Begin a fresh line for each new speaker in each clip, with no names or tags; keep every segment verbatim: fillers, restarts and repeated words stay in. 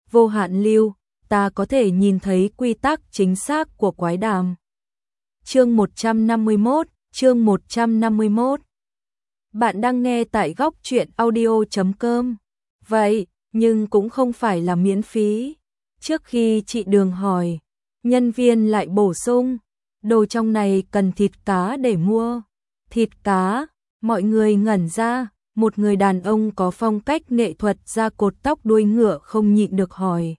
vô hạn lưu, ta có thể nhìn thấy quy tắc chính xác của quái đàm. Chương một trăm năm mươi mốt, chương một trăm năm mươi mốt. Bạn đang nghe tại góc truyện audio chấm com. Vậy, nhưng cũng không phải là miễn phí. Trước khi chị Đường hỏi, nhân viên lại bổ sung, đồ trong này cần thịt cá để mua. Thịt cá, mọi người ngẩn ra, một người đàn ông có phong cách nghệ thuật da cột tóc đuôi ngựa không nhịn được hỏi.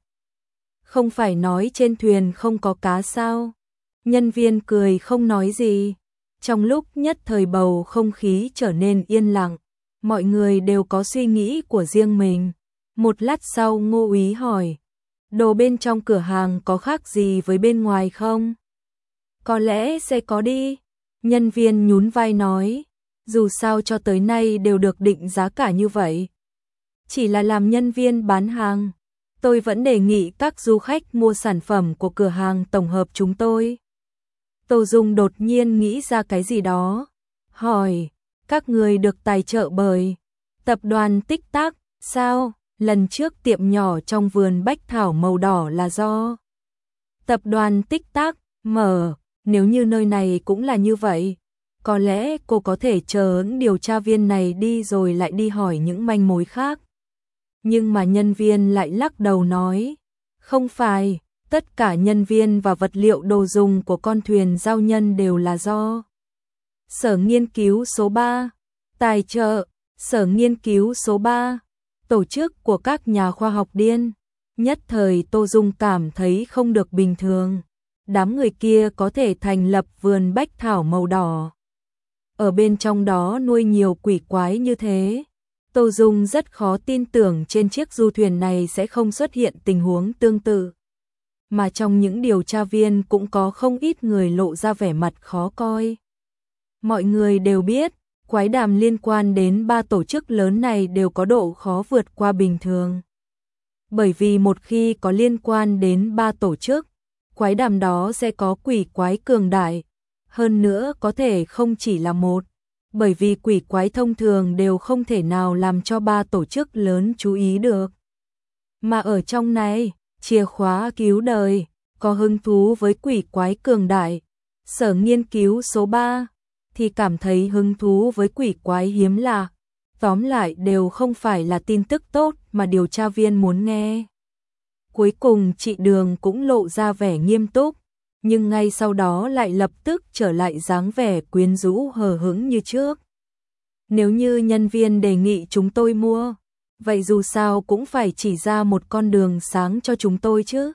Không phải nói trên thuyền không có cá sao? Nhân viên cười không nói gì. Trong lúc nhất thời bầu không khí trở nên yên lặng, mọi người đều có suy nghĩ của riêng mình. Một lát sau Ngô Úy hỏi, đồ bên trong cửa hàng có khác gì với bên ngoài không? Có lẽ sẽ có đi. Nhân viên nhún vai nói, dù sao cho tới nay đều được định giá cả như vậy. Chỉ là làm nhân viên bán hàng, tôi vẫn đề nghị các du khách mua sản phẩm của cửa hàng tổng hợp chúng tôi. Tô Dung đột nhiên nghĩ ra cái gì đó, hỏi, các người được tài trợ bởi tập đoàn Tích Tắc, sao? Lần trước tiệm nhỏ trong vườn bách thảo màu đỏ là do tập đoàn Tích Tắc mở, nếu như nơi này cũng là như vậy, có lẽ cô có thể chờ điều tra viên này đi rồi lại đi hỏi những manh mối khác. Nhưng mà nhân viên lại lắc đầu nói, không phải, tất cả nhân viên và vật liệu đồ dùng của con thuyền giao nhân đều là do Sở Nghiên cứu số ba, tài trợ, Sở Nghiên cứu số ba, tổ chức của các nhà khoa học điên. Nhất thời Tô Dung cảm thấy không được bình thường. Đám người kia có thể thành lập vườn bách thảo màu đỏ. Ở bên trong đó nuôi nhiều quỷ quái như thế. Tô Dung rất khó tin tưởng trên chiếc du thuyền này sẽ không xuất hiện tình huống tương tự. Mà trong những điều tra viên cũng có không ít người lộ ra vẻ mặt khó coi. Mọi người đều biết, quái đàm liên quan đến ba tổ chức lớn này đều có độ khó vượt qua bình thường. Bởi vì một khi có liên quan đến ba tổ chức, quái đàm đó sẽ có quỷ quái cường đại, hơn nữa có thể không chỉ là một, bởi vì quỷ quái thông thường đều không thể nào làm cho ba tổ chức lớn chú ý được. Mà ở trong này, chìa khóa cứu đời, có hứng thú với quỷ quái cường đại, Sở Nghiên cứu số ba, thì cảm thấy hứng thú với quỷ quái hiếm lạ. Tóm lại đều không phải là tin tức tốt mà điều tra viên muốn nghe. Cuối cùng chị Đường cũng lộ ra vẻ nghiêm túc, nhưng ngay sau đó lại lập tức trở lại dáng vẻ quyến rũ hờ hững như trước. Nếu như nhân viên đề nghị chúng tôi mua, vậy dù sao cũng phải chỉ ra một con đường sáng cho chúng tôi chứ.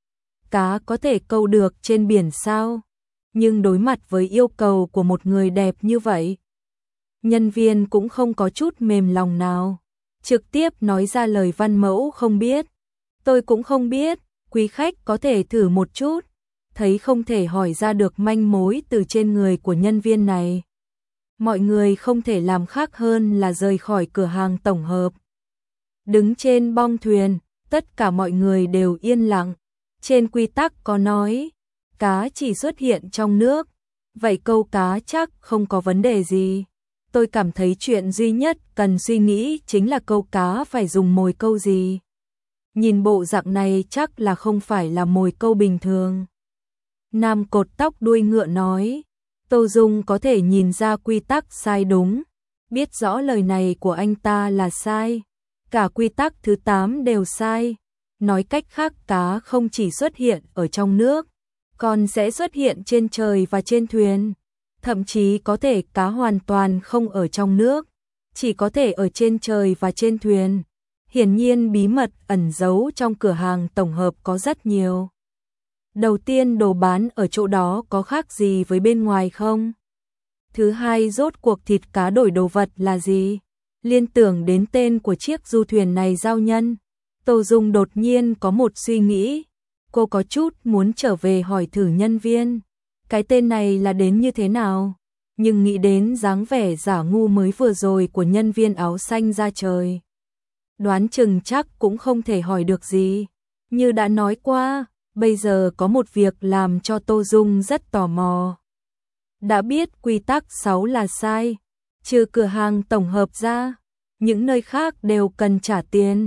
Cá có thể câu được trên biển sao? Nhưng đối mặt với yêu cầu của một người đẹp như vậy, nhân viên cũng không có chút mềm lòng nào, trực tiếp nói ra lời văn mẫu không biết. Tôi cũng không biết, quý khách có thể thử một chút. Thấy không thể hỏi ra được manh mối từ trên người của nhân viên này, mọi người không thể làm khác hơn là rời khỏi cửa hàng tổng hợp. Đứng trên bong thuyền, tất cả mọi người đều yên lặng. Trên quy tắc có nói, cá chỉ xuất hiện trong nước, vậy câu cá chắc không có vấn đề gì. Tôi cảm thấy chuyện duy nhất cần suy nghĩ chính là câu cá phải dùng mồi câu gì. Nhìn bộ dạng này chắc là không phải là mồi câu bình thường. Nam cột tóc đuôi ngựa nói, Tô Dung có thể nhìn ra quy tắc sai đúng, biết rõ lời này của anh ta là sai. Cả quy tắc thứ tám đều sai. Nói cách khác cá không chỉ xuất hiện ở trong nước, còn sẽ xuất hiện trên trời và trên thuyền. Thậm chí có thể cá hoàn toàn không ở trong nước, chỉ có thể ở trên trời và trên thuyền. Hiển nhiên bí mật ẩn giấu trong cửa hàng tổng hợp có rất nhiều. Đầu tiên, đồ bán ở chỗ đó có khác gì với bên ngoài không? Thứ hai, rốt cuộc thịt cá đổi đồ vật là gì? Liên tưởng đến tên của chiếc du thuyền này giao nhân, Tô Dung đột nhiên có một suy nghĩ. Cô có chút muốn trở về hỏi thử nhân viên, cái tên này là đến như thế nào? Nhưng nghĩ đến dáng vẻ giả ngu mới vừa rồi của nhân viên áo xanh da trời, đoán chừng chắc cũng không thể hỏi được gì. Như đã nói qua, bây giờ có một việc làm cho Tô Dung rất tò mò. Đã biết quy tắc sáu là sai, trừ cửa hàng tổng hợp ra, những nơi khác đều cần trả tiền.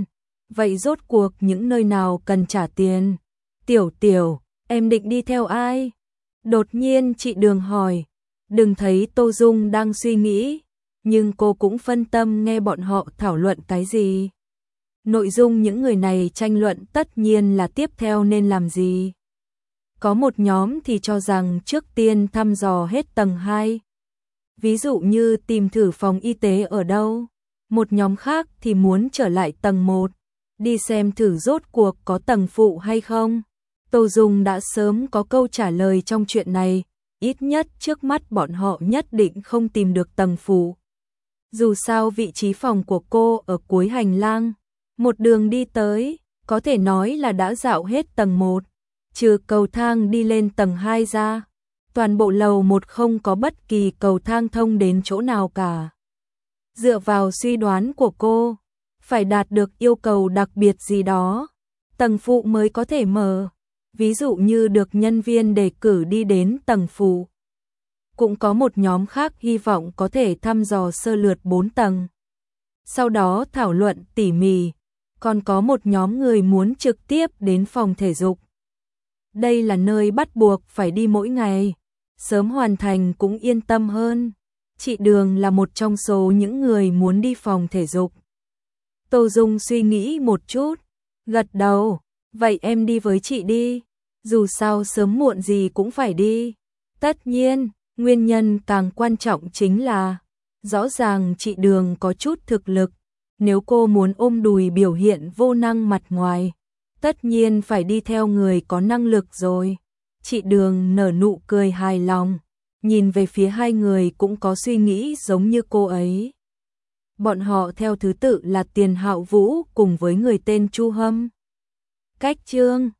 Vậy rốt cuộc những nơi nào cần trả tiền? Tiểu Tiểu, em định đi theo ai? Đột nhiên chị Đường hỏi. Đừng thấy Tô Dung đang suy nghĩ, nhưng cô cũng phân tâm nghe bọn họ thảo luận cái gì. Nội dung những người này tranh luận tất nhiên là tiếp theo nên làm gì. Có một nhóm thì cho rằng trước tiên thăm dò hết tầng hai. Ví dụ như tìm thử phòng y tế ở đâu. Một nhóm khác thì muốn trở lại tầng một, đi xem thử rốt cuộc có tầng phụ hay không. Tô Dung đã sớm có câu trả lời trong chuyện này, ít nhất trước mắt bọn họ nhất định không tìm được tầng phụ. Dù sao vị trí phòng của cô ở cuối hành lang, một đường đi tới, có thể nói là đã dạo hết tầng một, trừ cầu thang đi lên tầng hai ra. Toàn bộ lầu một không có bất kỳ cầu thang thông đến chỗ nào cả. Dựa vào suy đoán của cô, phải đạt được yêu cầu đặc biệt gì đó, tầng phụ mới có thể mở. Ví dụ như được nhân viên đề cử đi đến tầng phụ. Cũng có một nhóm khác hy vọng có thể thăm dò sơ lược bốn tầng. Sau đó thảo luận tỉ mỉ, còn có một nhóm người muốn trực tiếp đến phòng thể dục. Đây là nơi bắt buộc phải đi mỗi ngày, sớm hoàn thành cũng yên tâm hơn. Chị Đường là một trong số những người muốn đi phòng thể dục. Tô Dung suy nghĩ một chút, gật đầu, vậy em đi với chị đi, dù sao sớm muộn gì cũng phải đi. Tất nhiên, nguyên nhân càng quan trọng chính là, rõ ràng chị Đường có chút thực lực, nếu cô muốn ôm đùi biểu hiện vô năng mặt ngoài, tất nhiên phải đi theo người có năng lực rồi. Chị Đường nở nụ cười hài lòng, nhìn về phía hai người cũng có suy nghĩ giống như cô ấy. Bọn họ theo thứ tự là Tiền Hạo Vũ cùng với người tên Chu Hâm. Cách chương